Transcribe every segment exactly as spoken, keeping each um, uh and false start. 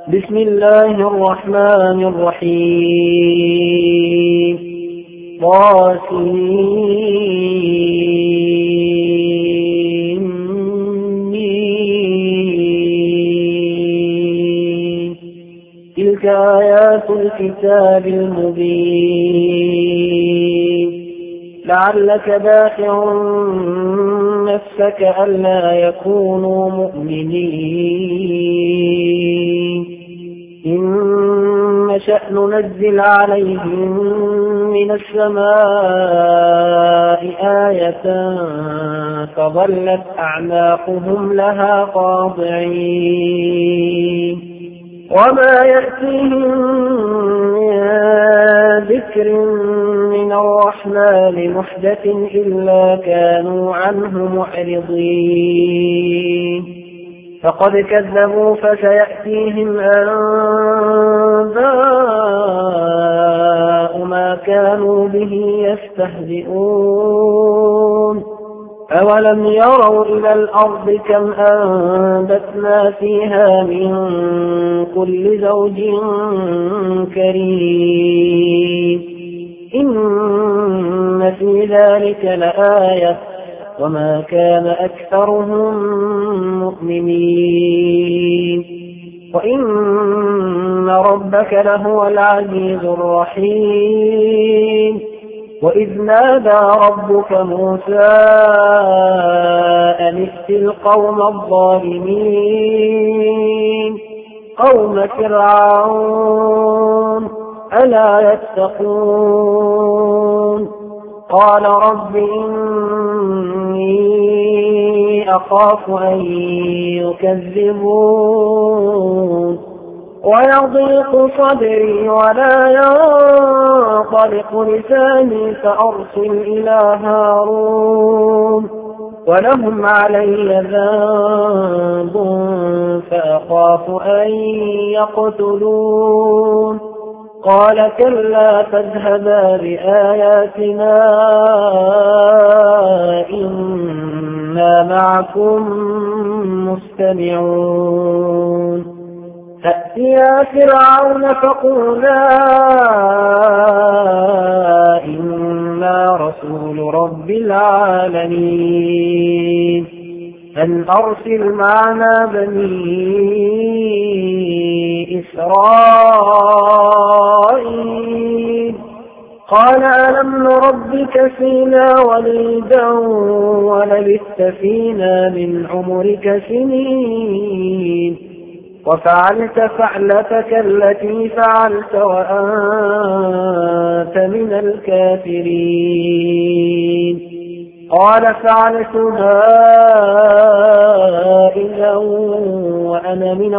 بسم الله الرحمن الرحيم. طاسمين. تلك آيات الكتاب المبين. لعلك باخع نفسك ألا يكونوا مؤمنين إن نشأ ننزل عليهم من السماء آية فظلت أعناقهم لها خاضعين وما يأتيهم من ذكر من الرحمن محدث إلا كانوا عنه معرضين فقد كذبوا فسيأتيهم أنباء ما كانوا به يستهزئون أولم يروا إلى الأرض كم أنبتنا فيها من كل زوج كريم إن في ذلك لآية وما كان أكثرهم مؤمنين وإن ربك لهو العزيز الرحيم وإذ نادى ربك موسى أن ائت القوم الظالمين قوم فرعون ألا يتقون قال رب إني أخاف أن يكذبون ويضيق صدري ولا ينطلق لساني فأرسل إلى هارون ولهم علي ذنب فأخاف أن يقتلون قال كلا فاذهبا بآياتنا إنا معكم مستمعون فأتيا فرعون فقولا إنا رسول رب العالمين أن أرسل معنا بني إسرائيل قال ألم نربك فينا وليدا ولبثت فينا من عمرك سنين وفعلت فعلتك التي فعلت وأنت من الكافرين قال فعلتها إذا وأنا من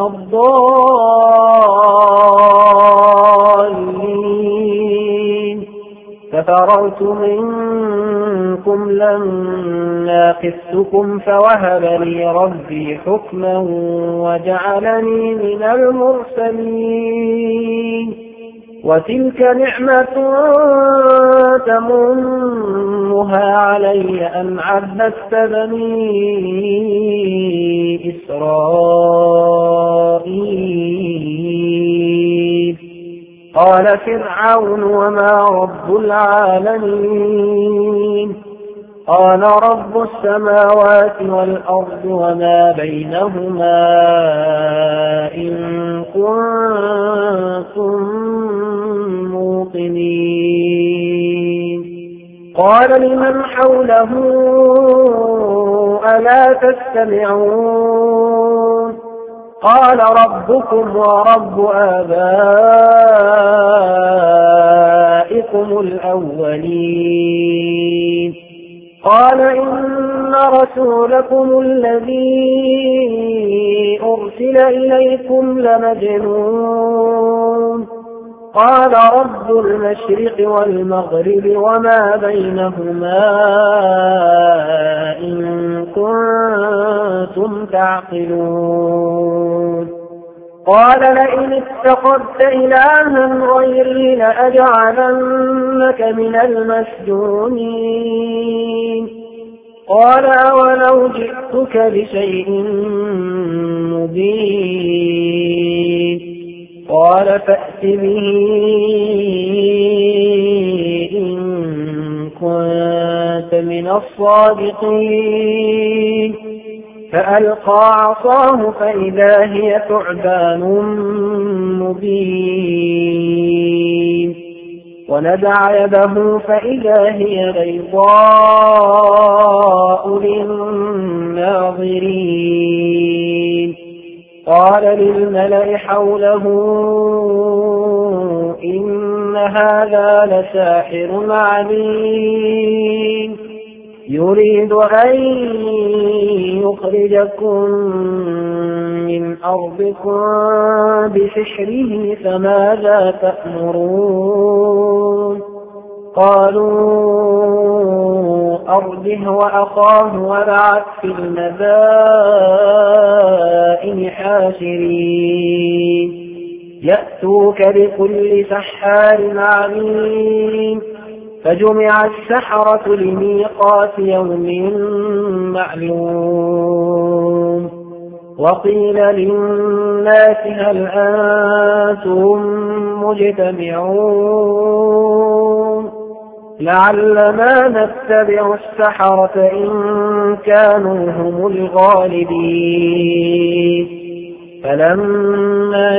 الضالين ففررت منكم لما خفتكم فوهب لي ربي حكما وجعلني من المرسلين وتلك نعمة تمنها علي أن عبدت بني إسرائيل قال فرعون وما رب العالمين قال رب السماوات والأرض وما بينهما إن كنتم موقنين قال لمن حوله ألا تستمعون قال ربكم ورب آبائكم الأولين قال إن رسولكم الذي أرسل إليكم لمجنون قال رب المشرق والمغرب وما بينهما إن كنتم تعقلون قال لئن اتخذت إلها غيري لأجعلنك من المسجونين قال أولو جئتك بشيء مبين قال فأت به إن كنت من الصادقين. فألقى عصاه فإذا هي ثعبان مبين ونزع يده فإذا هي بيضاء للناظرين. قال للملأ حوله إن هذا لساحر عليم يريد أن يخرجكم من أرضكم بسحره فماذا تأمرون؟ قالوا أرجه وأخاه وابعث في المدائن حاشرين يأتوك بكل سحار عليم. فجمع السحرة لميقات يوم معلوم. وقيل للناس هل أنتم مجتمعون لعلنا نتبع السحرة إن كانوا هم الغالبين. فلما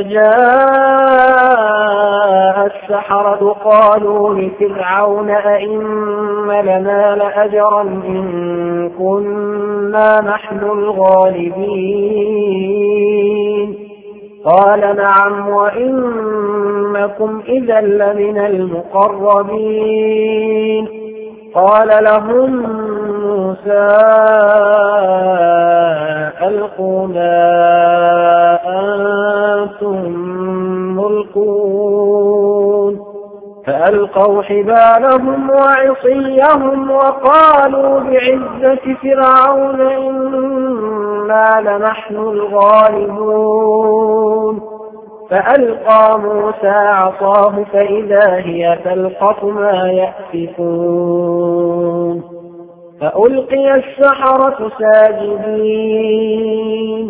جاء السحرة قالوا لفرعون أئن لنا لأجرا إن كنا نحن الغالبين. قال نعم وإنكم إذا لمن المقربين. قال لهم موسى ألقوا ما أنتم ملقون. فألقوا حبالهم وعصيهم وقالوا بعزة فرعون إنا لنحن الغالبون. فألقى موسى عصاه فإذا هي تلقف ما يأفكون. فألقي السحرة ساجدين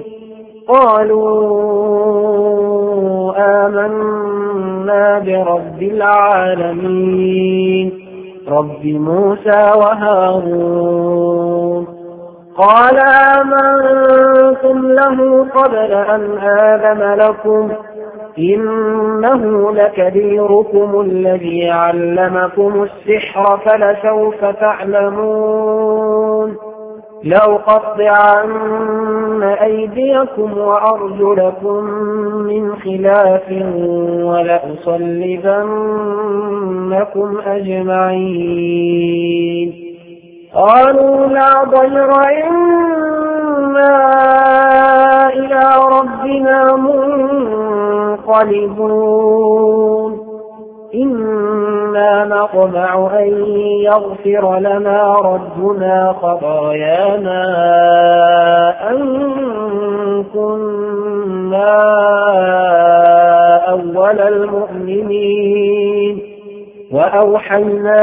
قالوا آمنا برب العالمين رب موسى وهارون. قال آمنتم له قبل أن آذن لكم إنه لكبيركم الذي علمكم السحر فلسوف تعلمون لأقطعن أيديكم وأرجلكم من خلاف ولأصلبنكم أجمعين. قالوا لا ضير إنا إلى ربنا منقلبون إنا نطمع أن يغفر لنا ربنا خطايانا أن كنا أول المؤمنين. وأوحينا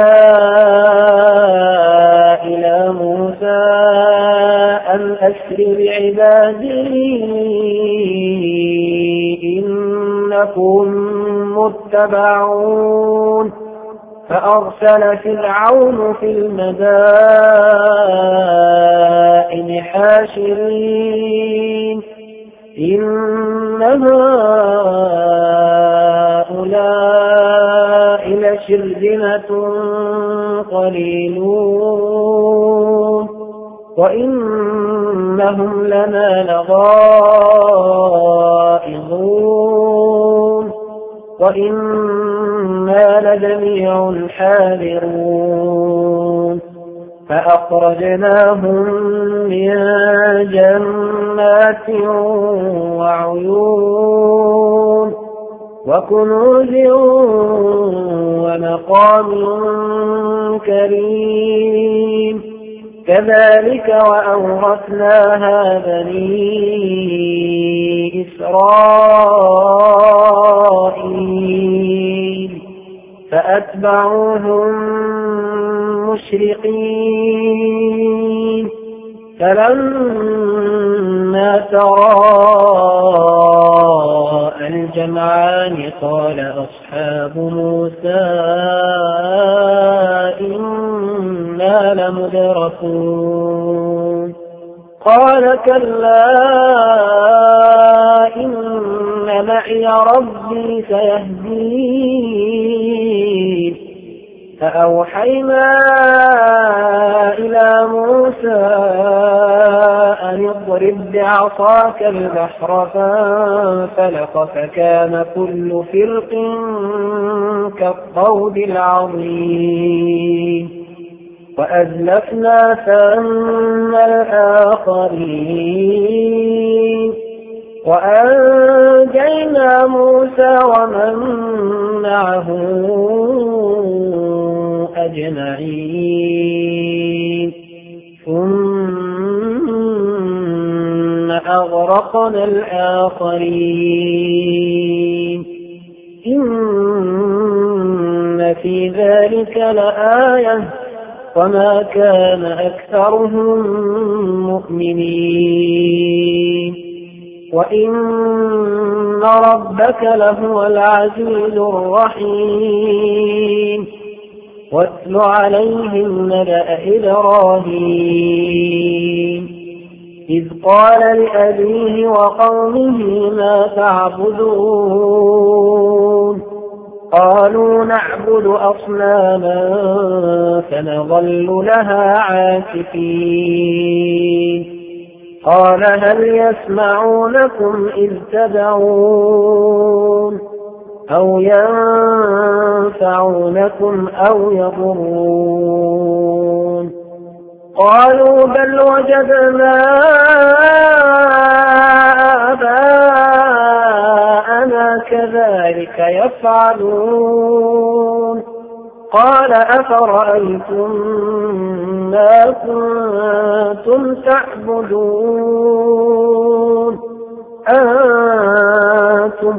إلى موسى أن أسر بعبادي إنكم متبعون. فأرسل فرعون في المدائن حاشرين إن هؤلاء لشرذمة قليلون وإنهم لنا لغائظون وإنا لجميع حاذرون. فأخرجناهم من جنات وعيون وكنوز ونقام كريم كذلك وأورثناها بني إسرائيل فأتبعوهم مشرقين. فلما تراءى الجمعان الجمعان قال أصحاب موسى إنا لمدركون قال كلا إن معي ربي سيهدين فأوحينا إلى موسى أن اضرب بعصاك البحر فانفلق فكان كل فرق كالطود العظيم وأزلفنا ثم الآخرين وأنجينا موسى ومن معه أجمعين ثم أغرقنا الآخرين إن في ذلك لآية وما كان أكثرهم مؤمنين وإن ربك لهو العزيز الرحيم واتل عليهم نبأ إبراهيم إذ قال لأبيه وقومه ما تعبدون قالوا نعبد أصناما فنظل لها عاكفين قال هل يسمعونكم إذ تدعون أو ينفعونكم أو يضرون قالوا بل وجدنا آباءنا كذلك يفعلون قال أفرأيتم ما كنتم تعبدون أنتم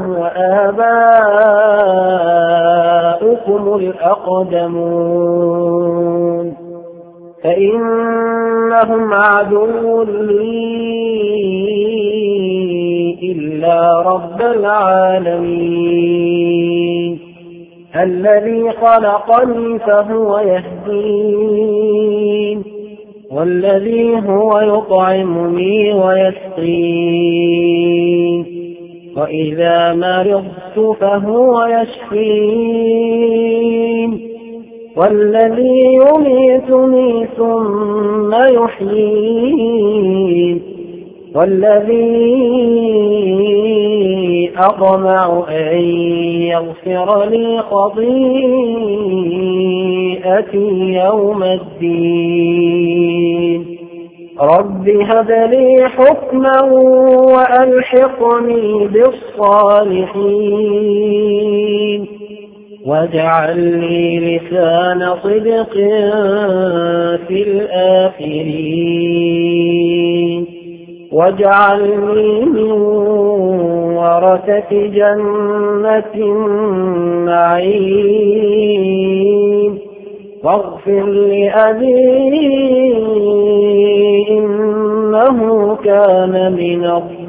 وآباؤكم الأقدمون فإنهم عدو لي إلا رب العالمين الذي خلقني فهو يهدين والذي هو يطعمني ويسقين وإذا مرضت فهو يشفين والذي يميتني ثم يحيين والذي أطمع أن يغفر لي خطيئتي يوم الدين رب هب لي حكما وألحقني بالصالحين واجعل لي لسان صدق في الآخرين واجعلني من ورثة جنة النعيم واغفر لأبي إنه كان من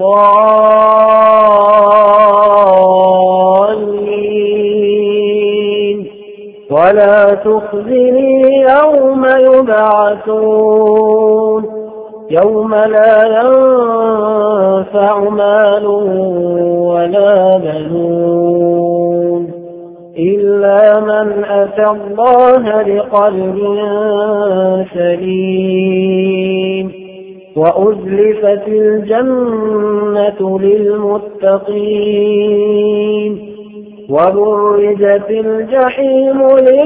الضالين ولا تخزني يوم يبعثون يوم لا ينفع مال ولا بنون إلا من أتى الله بقلب سليم وأزلفت الجنة للمتقين وبرزت الجحيم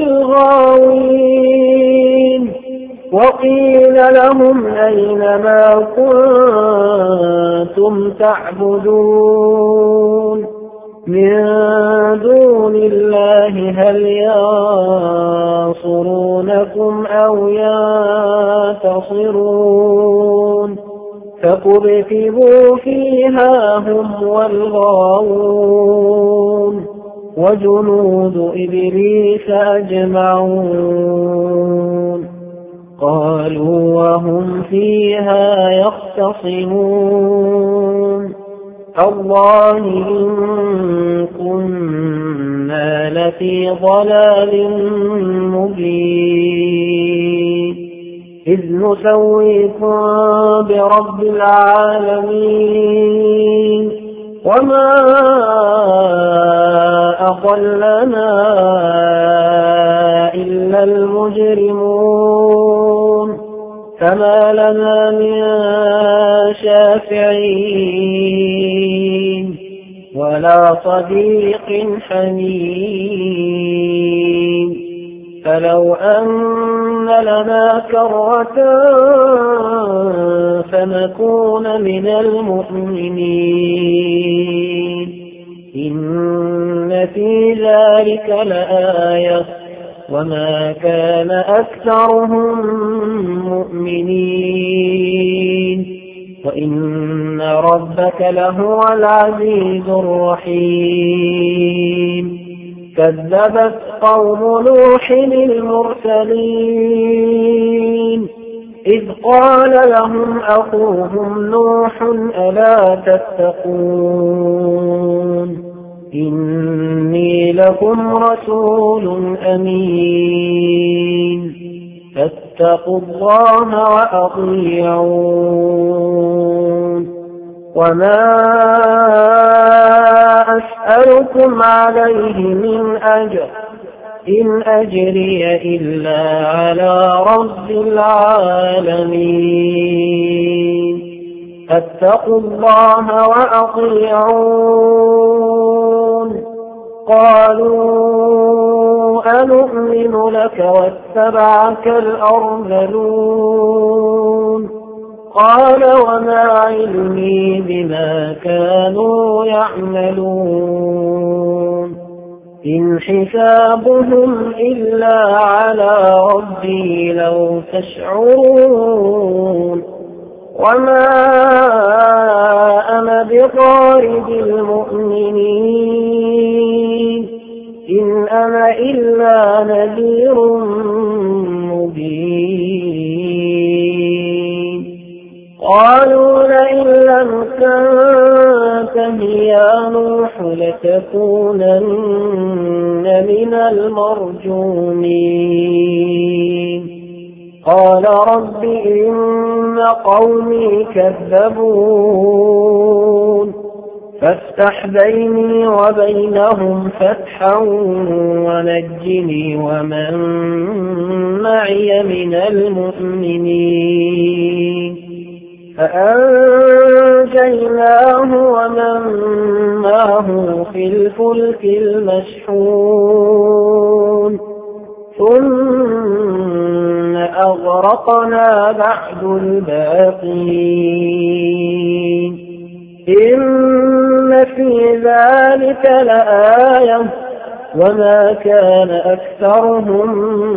للغاوين وقيل لهم أين ما كنتم تعبدون من دون الله هل ينصرونكم أو ينتصرون فكبكبوا فيها هم والغاوون وجنود إبليس أجمعون قالوا وهم فيها يختصمون تالله إن كنا لفي ضلال مبين إذ نسويكم برب العالمين وما أضلنا إلا المجرمون فما لنا من شافعين ولا صديق حميم فلو أن لنا كرة فنكون من المؤمنين إن في ذلك لآية وما كان أكثرهم مؤمنين وإن ربك لهو العزيز الرحيم كذبت قوم نوح المرسلين إذ قال لهم أخوهم نوح ألا تتقون إني لكم رسول أمين فاتقوا الله وأطيعون وما أسألكم عليه من أجر إن أجري إلا على رب العالمين فاتقوا الله وأطيعون قالوا أنؤمن لك واتبعك الأرذلون قال وما علمي بما كانوا يعملون إن حسابهم إلا على ربي لو تشعرون وما أنا بطارد المؤمنين إن أنا إلا نذير مبين قالوا لئن لم تنته يا نوح لتكونن من المرجومين قال رب إن قومي كذبون فافتح بيني وبينهم فتحا ونجني ومن معي من المؤمنين فأنجيناه ومن معه في الفلك المشحون ثم أغرقنا بعد الباقين إن في ذلك لآية وما كان أكثرهم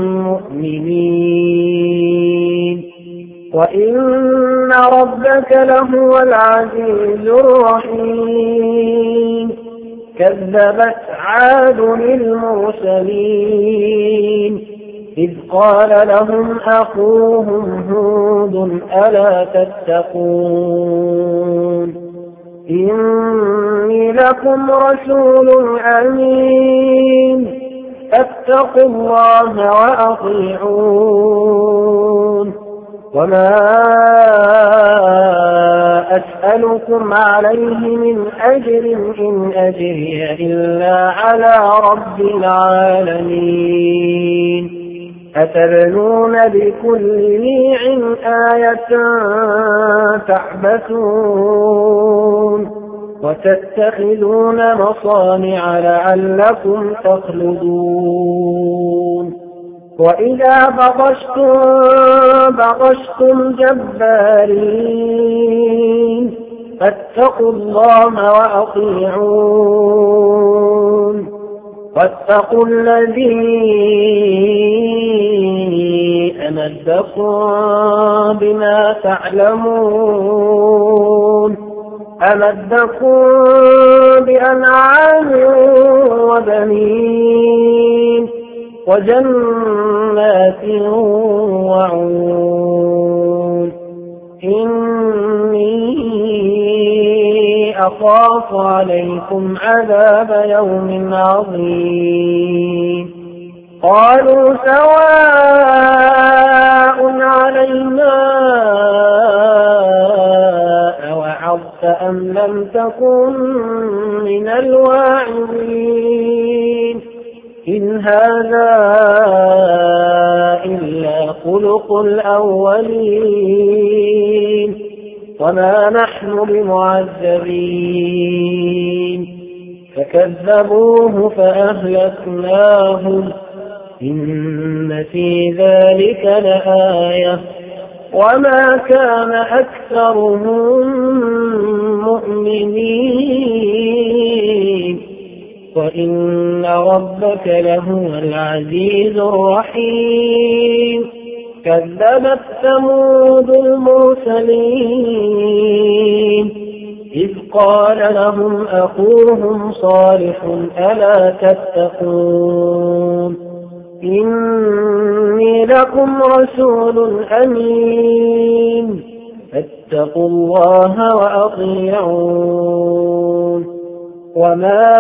مؤمنين وإن ربك لهو العزيز الرحيم كذبت عاد المرسلين إذ قال لهم أخوهم هود ألا تتقون إني لكم رسول أمين فاتقوا الله وأطيعون وما أسألكم عليه من أجر إن أجري إلا على رب العالمين أتبنون بكل ريع آية تعبثون وتتخذون مصانع لعلكم تخلدون وإذا بطشتم بطشتم جبارين فاتقوا الله وأطيعون واتقوا الذي أمدكم بما تعلمون أمدكم بأنعام وبنين وجنات وعيون إني أخاف عليكم عذاب يوم عظيم قالوا سواء علينا أوعظت أم لم تكن من الواعظين إن هذا إلا خلق الأولين وما نحن بمعذبين فكذبوه فأهلكناهم إن في ذلك لآية وما كان أكثرهم مؤمنين وإن ربك لهو العزيز الرحيم كذبت ثمود المرسلين إذ قال لهم أخوهم صالح ألا تتقون إني لكم رسول أمين فاتقوا الله وأطيعون وما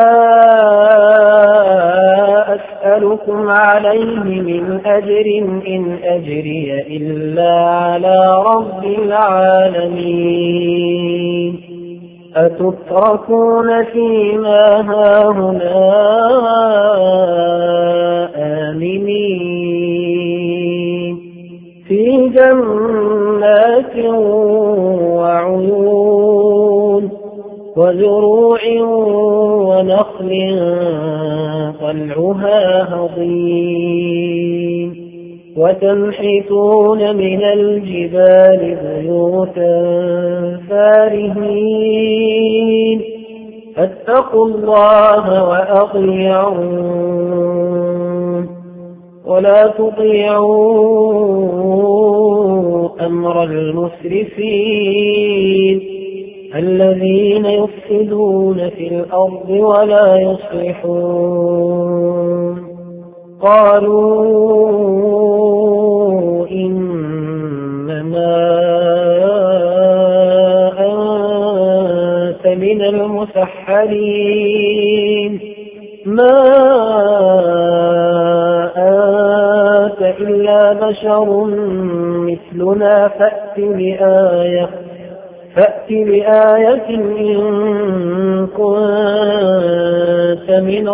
أسألكم عليه من أجر إن أجري إلا على رب العالمين أتتركون فيما هاهنا آمنين في جنات وعيون وزروع ونخل طلعها هضيم وتنحتون من الجبال بيوتا فارهين فاتقوا الله وأطيعون ولا تطيعوا أمر المسرفين الذين يفسدون في الأرض ولا يصلحون قالوا إنما أنت من المسحرين ما أنت إلا بشر مثلنا فأت بآية فأت بآية إن كنت من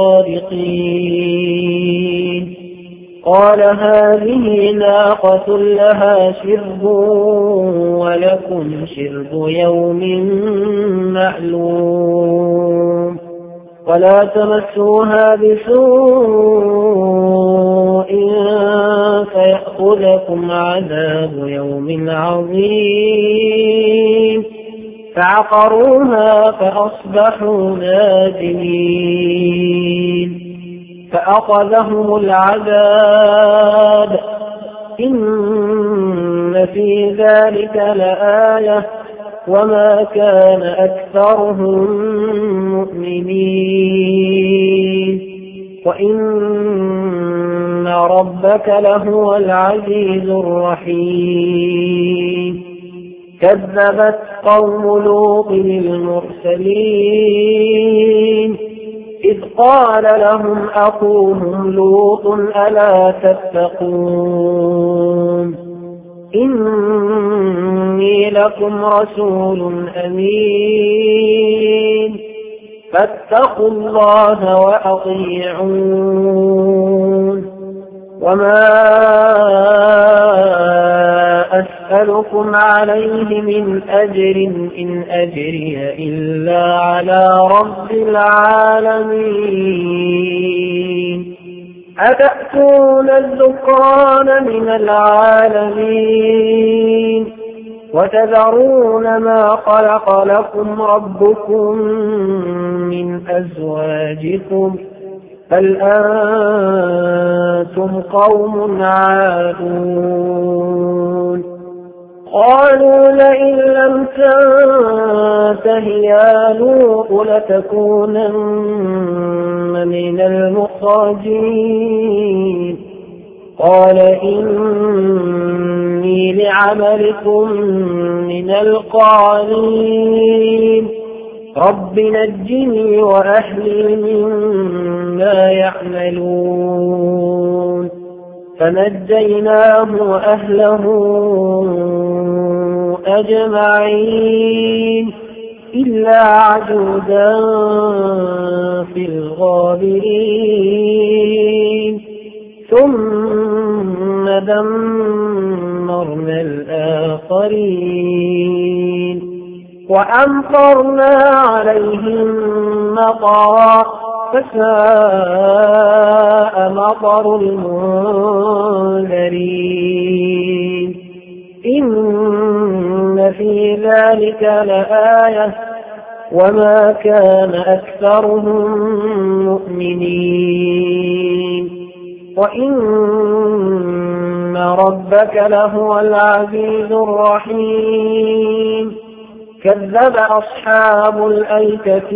الصادقين قال هذه ناقة لها شرب ولكم شرب يوم معلوم ولا تمسوها بسوء فيأخذكم عذاب يوم عظيم فعقروها فأصبحوا نادمين فأخذهم العذاب إن في ذلك لآية وما كان أكثرهم مؤمنين وإن ربك لهو العزيز الرحيم كذبت قوم لوط المرسلين إذ قال لهم أخوهم لوط ألا تتقون إني لكم رسول أمين فاتقوا الله وأطيعون وما أسألكم عليه من أجر إن أجري إلا على رب العالمين أتأتون الذكران من العالمين وتذرون ما خلق لكم ربكم من أزواجكم بل أنتم قوم عادون قالوا لئن لم تنته يا لوط لتكونن من المخرجين قال إني لعملكم من القالين رب نجني وأهلي مما يعملون فنجيناه وأهله أجمعين إلا عجوزا في الغابرين ثم دمرنا الآخرين وأمطرنا عليهم مطرا فساء مطر المنذرين إن في ذلك لآية وما كان أكثرهم مؤمنين وإن ربك لهو العزيز الرحيم كذب أصحاب الأيكة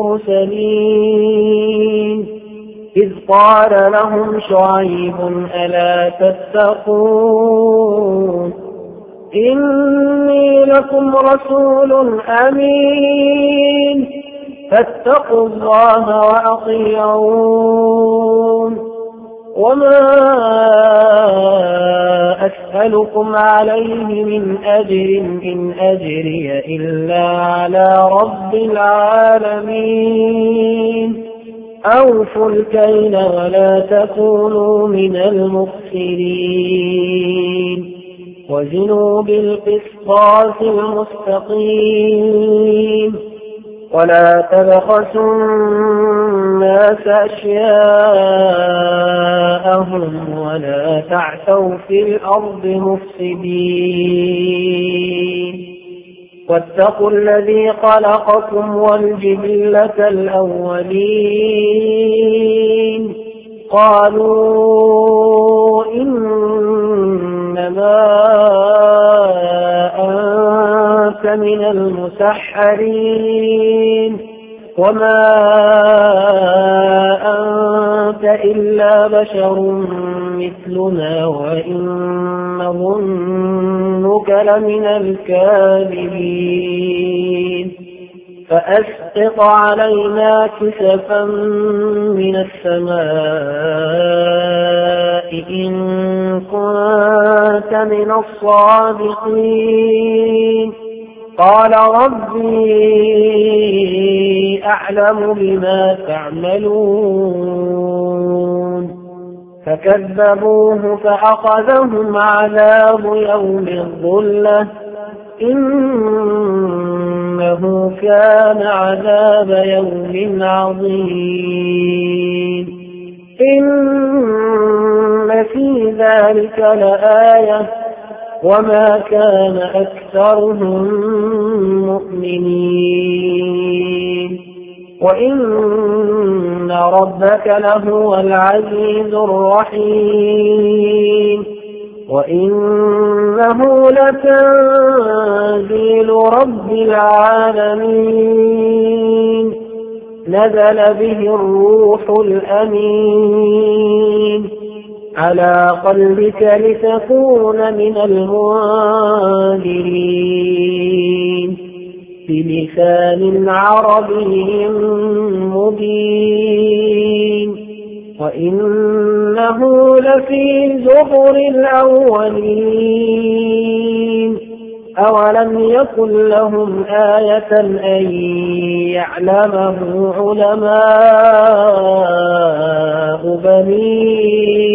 المرسلين إذ قال لهم شعيب ألا تتقون إني لكم رسول أمين فاتقوا الله وأطيعون وما أسألكم عليه من أجر إن أجري إلا على رب العالمين أوفوا الكيل ولا تكونوا من المخسرين وزنوا بالقسطاس المستقيم ولا تبخسوا الناس أشياءهم ولا تعثوا في الأرض مفسدين واتقوا الذي خلقكم والجبلة الأولين قالوا إنما أنت من المسحرين وما أنت إلا بشر مثلنا وإن نظنك لمن الكاذبين فأسقط علينا كسفا من السماء إن كنت من الصادقين قال ربي أعلم بما تعملون فكذبوه فأخذهم عذاب يوم الظلة إنه كان عذاب يوم عظيم إن في ذلك لآية وما كان أكثرهم مؤمنين وإن ربك لهو العزيز الرحيم وإنه لتنزيل رب العالمين نزل به الروح الأمين على قلبك لتكون من المنذرين بلسان عربي مبين وإنه لفي زبر الأولين أولم يكن لهم آية أن يعلمه علماء بني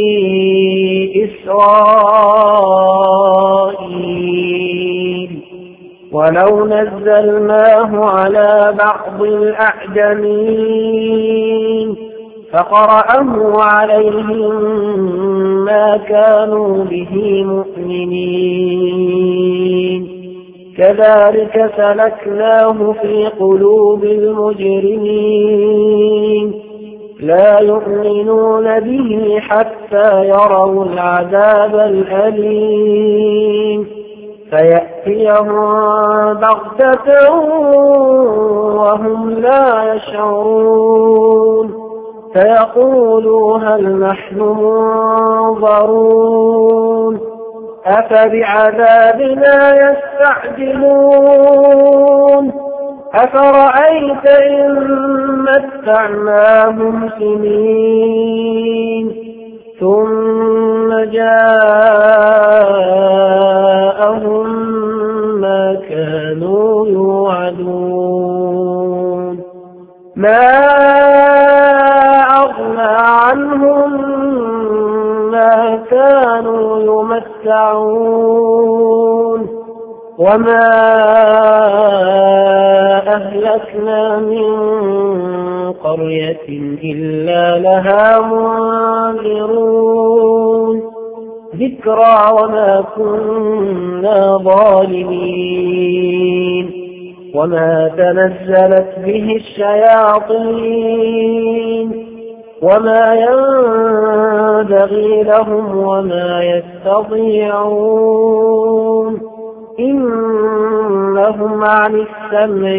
إسرائيل ولو نزلناه على بعض الأعجمين فقرأه عليهم ما كانوا به مؤمنين كذلك سلكناه في قلوب المجرمين لا يؤمنون به حتى يروا العذاب الأليم فيأتيهم بغتة وهم لا يشعرون فيقولوا هل نحن منظرون أفبعذابنا يستعجلون أفرأيت إن متعناهم سنين ثم جاءهم ما كانوا يوعدون ما أغنى عنهم ما كانوا يمتعون وما أهلكنا من قرية إلا لها منذرون ذكرى وما كنا ظالمين وما تنزلت به الشياطين وما ينبغي لهم وما يستطيعون إنهم عن السمع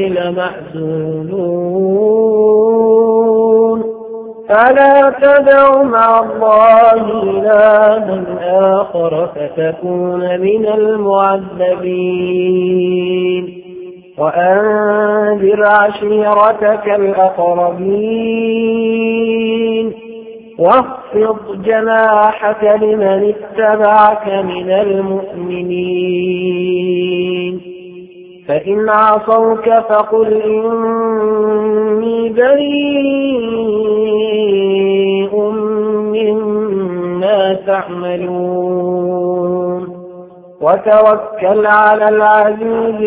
لمعزولون فلا تدع مع الله إلها آخر فتكون من المعذبين وأنذر عشيرتك الأقربين واخفض جناحك لمن اتبعك من المؤمنين فإن عصوك فقل إني بريء مما تعملون وتوكل على العزيز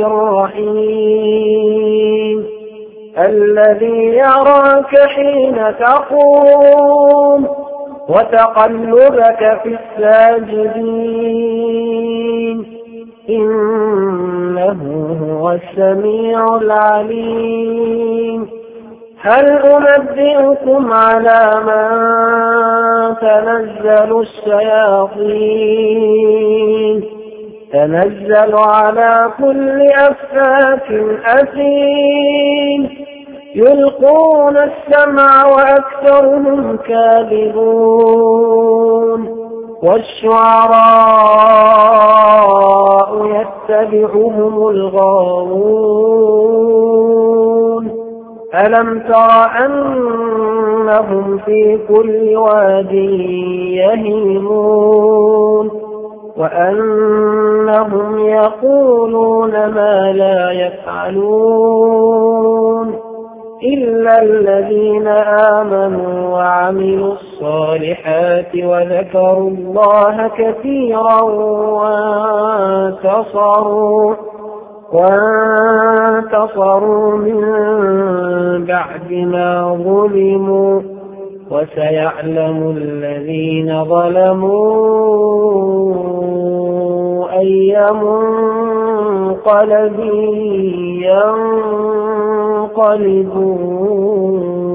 الرحيم الذي يراك حين تقوم وتقلبك في الساجدين إنه هو السميع العليم هل أنبئكم على من تنزل الشياطين تنزل على كل أفاك أثيم يلقون السمع وأكثرهم كاذبون والشعراء يتبعهم الغاوون ألم تر أنهم في كل واد يهيمون وأنهم يقولون ما لا يفعلون إلا الذين آمنوا وعملوا الصالحات وذكروا الله كثيرا وانتصروا وانتصروا من بعد ما ظلموا وسيعلم الذين ظلموا أي منقلب ينقلبون